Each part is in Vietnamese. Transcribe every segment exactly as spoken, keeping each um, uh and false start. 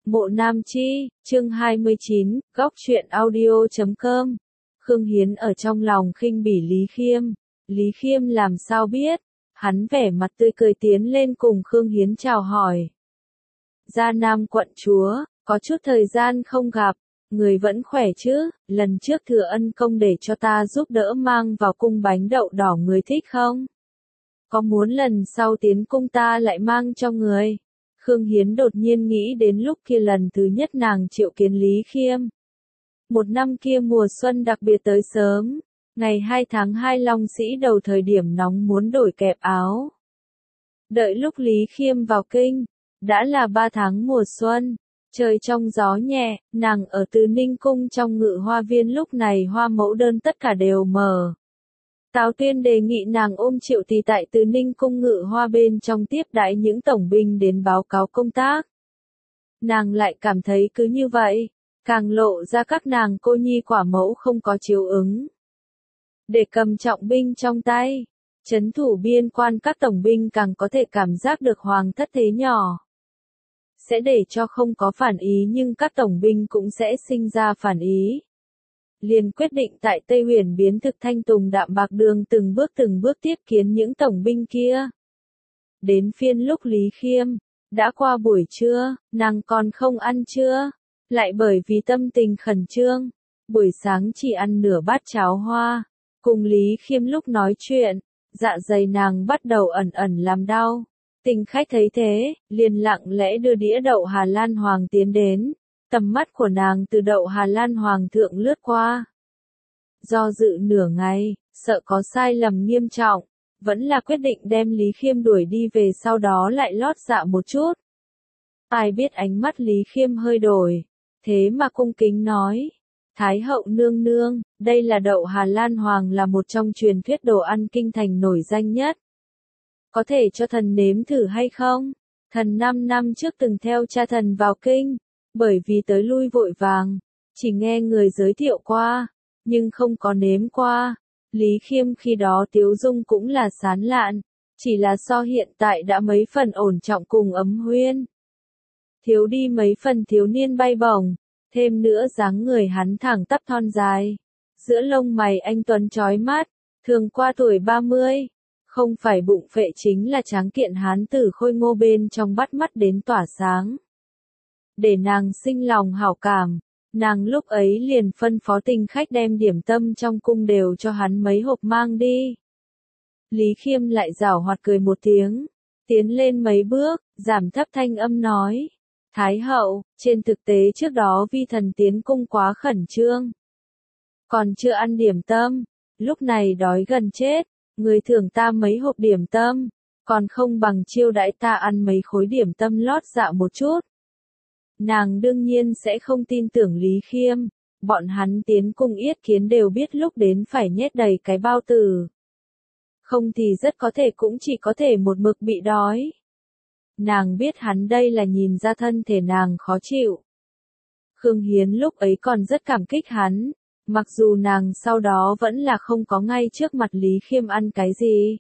Mộ Nam Chi, chương hai mươi chín, góc truyện audio chấm com. Khương Hiến ở trong lòng khinh bỉ Lý Khiêm. Lý Khiêm làm sao biết? Hắn vẻ mặt tươi cười tiến lên cùng Khương Hiến chào hỏi. Gia Nam quận chúa, có chút thời gian không gặp, người vẫn khỏe chứ? Lần trước thừa ân công để cho ta giúp đỡ mang vào cung bánh đậu đỏ người thích không? Có muốn lần sau tiến cung ta lại mang cho người? Khương Hiến đột nhiên nghĩ đến lúc kia lần thứ nhất nàng triệu kiến Lý Khiêm. Một năm kia mùa xuân đặc biệt tới sớm, ngày hai tháng hai Long Sĩ đầu thời điểm nóng muốn đổi kẹp áo. Đợi lúc Lý Khiêm vào kinh, đã là ba tháng mùa xuân, trời trong gió nhẹ, nàng ở Từ Ninh Cung trong Ngự Hoa Viên lúc này hoa mẫu đơn tất cả đều mở. Tào Tuyên đề nghị nàng ôm Triệu Tỳ tại Từ Ninh Cung Ngự Hoa bên trong tiếp đãi những tổng binh đến báo cáo công tác. Nàng lại cảm thấy cứ như vậy, càng lộ ra các nàng cô nhi quả mẫu không có chiếu ứng. Để cầm trọng binh trong tay, trấn thủ biên quan các tổng binh càng có thể cảm giác được hoàng thất thế nhỏ. Sẽ để cho không có phản ý nhưng các tổng binh cũng sẽ sinh ra phản ý. Liền quyết định tại Tây Huyền biến thực thanh tùng đạm bạc đường từng bước từng bước tiếp kiến những tổng binh kia. Đến phiên lúc Lý Khiêm, đã qua buổi trưa, nàng còn không ăn trưa, lại bởi vì tâm tình khẩn trương, buổi sáng chỉ ăn nửa bát cháo hoa. Cùng Lý Khiêm lúc nói chuyện, dạ dày nàng bắt đầu ẩn ẩn làm đau. Tình khách thấy thế, liền lặng lẽ đưa đĩa đậu Hà Lan Hoàng tiến đến. Tầm mắt của nàng từ đậu Hà Lan Hoàng thượng lướt qua. Do dự nửa ngày, sợ có sai lầm nghiêm trọng, vẫn là quyết định đem Lý Khiêm đuổi đi về sau đó lại lót dạ một chút. Ai biết ánh mắt Lý Khiêm hơi đổi, thế mà cung kính nói. Thái hậu nương nương, đây là đậu Hà Lan Hoàng là một trong truyền thuyết đồ ăn kinh thành nổi danh nhất. Có thể cho thần nếm thử hay không? Thần năm năm trước từng theo cha thần vào kinh. Bởi vì tới lui vội vàng, chỉ nghe người giới thiệu qua, nhưng không có nếm qua. Lý Khiêm khi đó tiếu dung cũng là sán lạn, chỉ là so hiện tại đã mấy phần ổn trọng cùng ấm huyên. Thiếu đi mấy phần thiếu niên bay bổng, thêm nữa dáng người hắn thẳng tắp thon dài, giữa lông mày anh tuấn chói mắt, thường qua tuổi ba mươi, không phải bụng phệ chính là tráng kiện hán tử khôi ngô bên trong bắt mắt đến tỏa sáng. Để nàng sinh lòng hảo cảm, nàng lúc ấy liền phân phó tình khách đem điểm tâm trong cung đều cho hắn mấy hộp mang đi. Lý Khiêm lại giảo hoạt cười một tiếng, tiến lên mấy bước, giảm thấp thanh âm nói. Thái hậu, trên thực tế trước đó vi thần tiến cung quá khẩn trương. Còn chưa ăn điểm tâm, lúc này đói gần chết, người thưởng ta mấy hộp điểm tâm, còn không bằng chiêu đãi ta ăn mấy khối điểm tâm lót dạ một chút. Nàng đương nhiên sẽ không tin tưởng Lý Khiêm, bọn hắn tiến cung yết kiến đều biết lúc đến phải nhét đầy cái bao tử. Không thì rất có thể cũng chỉ có thể một mực bị đói. Nàng biết hắn đây là nhìn ra thân thể nàng khó chịu. Khương Hiến lúc ấy còn rất cảm kích hắn, mặc dù nàng sau đó vẫn là không có ngay trước mặt Lý Khiêm ăn cái gì.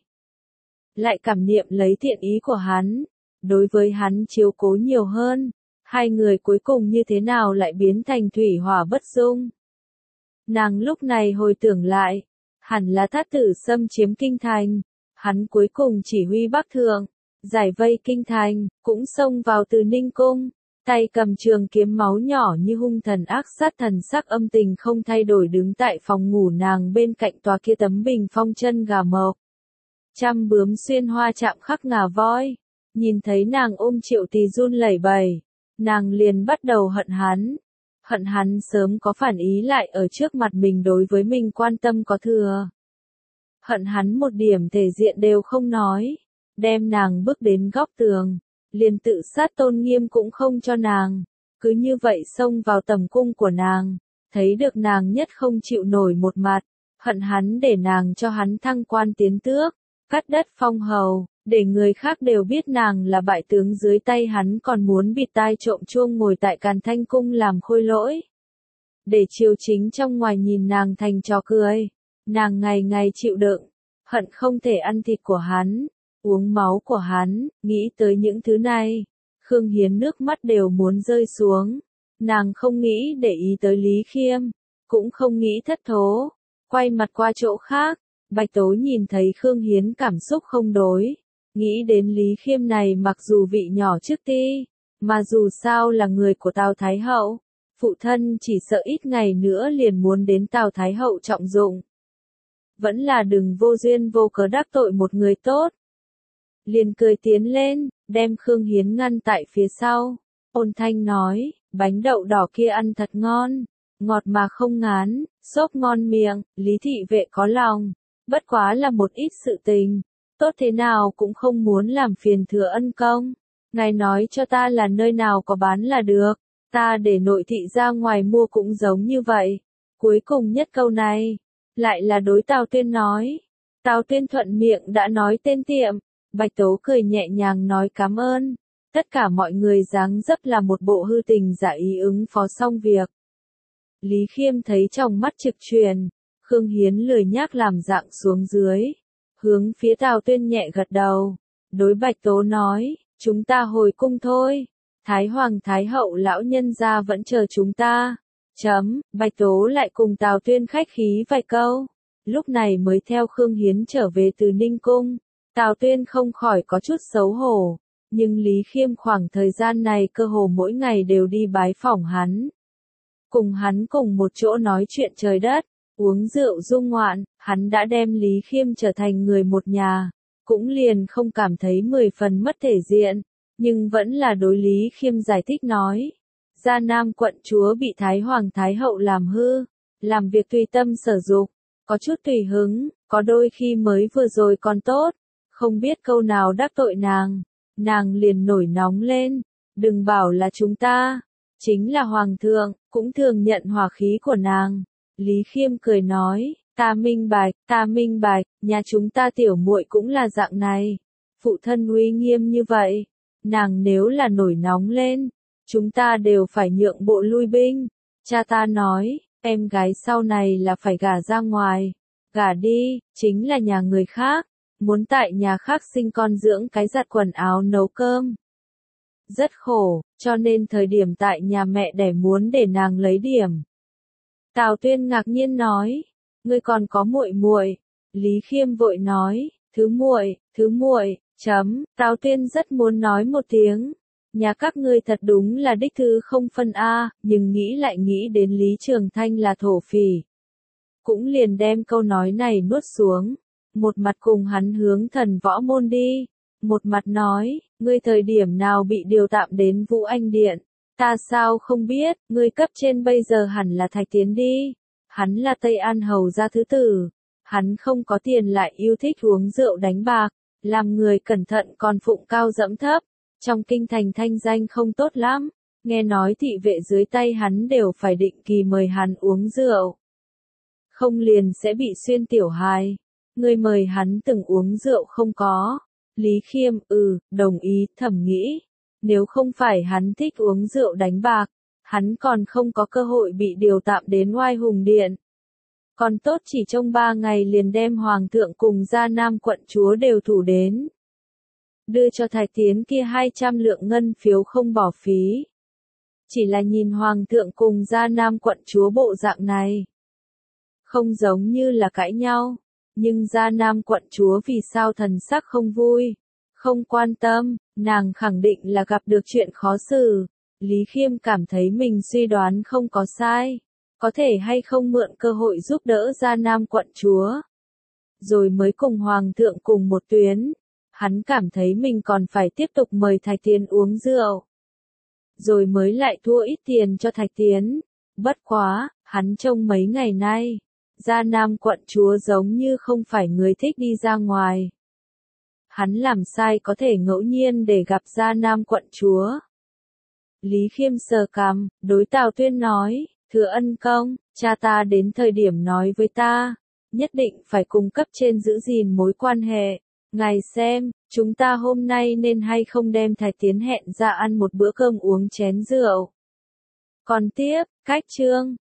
Lại cảm niệm lấy thiện ý của hắn, đối với hắn chiếu cố nhiều hơn. Hai người cuối cùng như thế nào lại biến thành thủy hỏa bất dung. Nàng lúc này hồi tưởng lại, hẳn là Thát Tử xâm chiếm kinh thành, hắn cuối cùng chỉ huy Bắc Thượng, giải vây kinh thành, cũng xông vào Từ Ninh Cung, tay cầm trường kiếm máu nhỏ như hung thần ác sát thần sắc âm tình không thay đổi đứng tại phòng ngủ nàng bên cạnh tòa kia tấm bình phong chân gà mộc. Trăm bướm xuyên hoa chạm khắc ngà voi, nhìn thấy nàng ôm Triệu Tỳ run lẩy bẩy. Nàng liền bắt đầu hận hắn. Hận hắn sớm có phản ý lại ở trước mặt mình đối với mình quan tâm có thừa. Hận hắn một điểm thể diện đều không nói. Đem nàng bước đến góc tường. Liền tự sát tôn nghiêm cũng không cho nàng. Cứ như vậy xông vào tầm cung của nàng. Thấy được nàng nhất không chịu nổi một mặt. Hận hắn để nàng cho hắn thăng quan tiến tước. Cắt đất phong hầu. Để người khác đều biết nàng là bại tướng dưới tay hắn còn muốn bịt tai trộm chuông ngồi tại Càn Thanh Cung làm khôi lỗi. Để triều chính trong ngoài nhìn nàng thành trò cười. Nàng ngày ngày chịu đựng, hận không thể ăn thịt của hắn, uống máu của hắn, nghĩ tới những thứ này. Khương Hiến nước mắt đều muốn rơi xuống. Nàng không nghĩ để ý tới Lý Khiêm, cũng không nghĩ thất thố, quay mặt qua chỗ khác. Bạch Tố nhìn thấy Khương Hiến cảm xúc không đối, nghĩ đến Lý Khiêm này mặc dù vị nhỏ trước ti, mà dù sao là người của Tào Thái Hậu, phụ thân chỉ sợ ít ngày nữa liền muốn đến Tào Thái Hậu trọng dụng. Vẫn là đừng vô duyên vô cớ đắc tội một người tốt. Liền cười tiến lên, đem Khương Hiến ngăn tại phía sau, ôn thanh nói, bánh đậu đỏ kia ăn thật ngon, ngọt mà không ngán, xốp ngon miệng, Lý thị vệ có lòng, bất quá là một ít sự tình, tốt thế nào cũng không muốn làm phiền Thừa Ân công. Ngài nói cho ta là nơi nào có bán là được, ta để nội thị ra ngoài mua cũng giống như vậy. Cuối cùng nhất câu này, lại là đối Tào Tuyên nói. Tào Tuyên thuận miệng đã nói tên tiệm, Bạch Tố cười nhẹ nhàng nói cảm ơn. Tất cả mọi người dáng dấp là một bộ hư tình giả ý ứng phó xong việc. Lý Khiêm thấy trong mắt trực truyền, Khương Hiến lười nhác làm dạng xuống dưới, hướng phía Tào Tuyên nhẹ gật đầu, đối Bạch Tố nói, chúng ta hồi cung thôi, Thái Hoàng Thái Hậu lão nhân gia vẫn chờ chúng ta. Chấm, Bạch Tố lại cùng Tào Tuyên khách khí vài câu, lúc này mới theo Khương Hiến trở về từ Ninh Cung. Tào Tuyên không khỏi có chút xấu hổ, nhưng Lý Khiêm khoảng thời gian này cơ hồ mỗi ngày đều đi bái phỏng hắn. Cùng hắn cùng một chỗ nói chuyện trời đất, uống rượu dung ngoạn, hắn đã đem Lý Khiêm trở thành người một nhà, cũng liền không cảm thấy mười phần mất thể diện, nhưng vẫn là đối Lý Khiêm giải thích nói. Gia Nam quận chúa bị Thái Hoàng Thái Hậu làm hư, làm việc tùy tâm sở dục, có chút tùy hứng, có đôi khi mới vừa rồi còn tốt, không biết câu nào đắc tội nàng, nàng liền nổi nóng lên, đừng bảo là chúng ta, chính là Hoàng thượng, cũng thường nhận hỏa khí của nàng. Lý Khiêm cười nói, ta minh bạch, ta minh bạch, nhà chúng ta tiểu muội cũng là dạng này, phụ thân uy nghiêm như vậy, nàng nếu là nổi nóng lên, chúng ta đều phải nhượng bộ lui binh. Cha ta nói, em gái sau này là phải gả ra ngoài, gả đi, chính là nhà người khác, muốn tại nhà khác sinh con dưỡng cái giặt quần áo nấu cơm. Rất khổ, cho nên thời điểm tại nhà mẹ đẻ muốn để nàng lấy điểm. Tào Tuyên ngạc nhiên nói, ngươi còn có muội muội? Lý Khiêm vội nói, thứ muội, thứ muội, chấm, Tào Tuyên rất muốn nói một tiếng. Nhà các ngươi thật đúng là đích thứ không phân A, nhưng nghĩ lại nghĩ đến Lý Trường Thanh là thổ phỉ. Cũng liền đem câu nói này nuốt xuống, một mặt cùng hắn hướng Thần Võ Môn đi, một mặt nói, ngươi thời điểm nào bị điều tạm đến Vũ Anh Điện, ta sao không biết, ngươi cấp trên bây giờ hẳn là Thạch Tiến đi, hắn là Tây An Hầu gia thứ tử, hắn không có tiền lại yêu thích uống rượu đánh bạc, làm người cẩn thận còn phụng cao dẫm thấp. Trong kinh thành thanh danh không tốt lắm, nghe nói thị vệ dưới tay hắn đều phải định kỳ mời hắn uống rượu. Không liền sẽ bị xuyên tiểu hài. Người mời hắn từng uống rượu không có. Lý Khiêm, ừ, đồng ý, thầm nghĩ. Nếu không phải hắn thích uống rượu đánh bạc, hắn còn không có cơ hội bị điều tạm đến Oai Hùng Điện. Còn tốt chỉ trong ba ngày liền đem Hoàng thượng cùng Gia Nam quận chúa đều thủ đến. Đưa cho Thạch Tiến kia hai trăm lượng ngân phiếu không bỏ phí. Chỉ là nhìn Hoàng thượng cùng Gia Nam quận chúa bộ dạng này. Không giống như là cãi nhau, nhưng Gia Nam quận chúa vì sao thần sắc không vui, không quan tâm, nàng khẳng định là gặp được chuyện khó xử. Lý Khiêm cảm thấy mình suy đoán không có sai, có thể hay không mượn cơ hội giúp đỡ Gia Nam quận chúa. Rồi mới cùng Hoàng thượng cùng một tuyến. Hắn cảm thấy mình còn phải tiếp tục mời Thạch Tiến uống rượu. Rồi mới lại thua ít tiền cho Thạch Tiến. Bất quá, hắn trông mấy ngày nay, Gia Nam quận chúa giống như không phải người thích đi ra ngoài. Hắn làm sai có thể ngẫu nhiên để gặp Gia Nam quận chúa. Lý Khiêm sờ cằm, đối Tào Tuyên nói, Thừa Ân công, cha ta đến thời điểm nói với ta, nhất định phải cung cấp trên giữ gìn mối quan hệ. Ngài xem, chúng ta hôm nay nên hay không đem Thạch Tiến hẹn ra ăn một bữa cơm uống chén rượu. Còn tiếp, cách chương.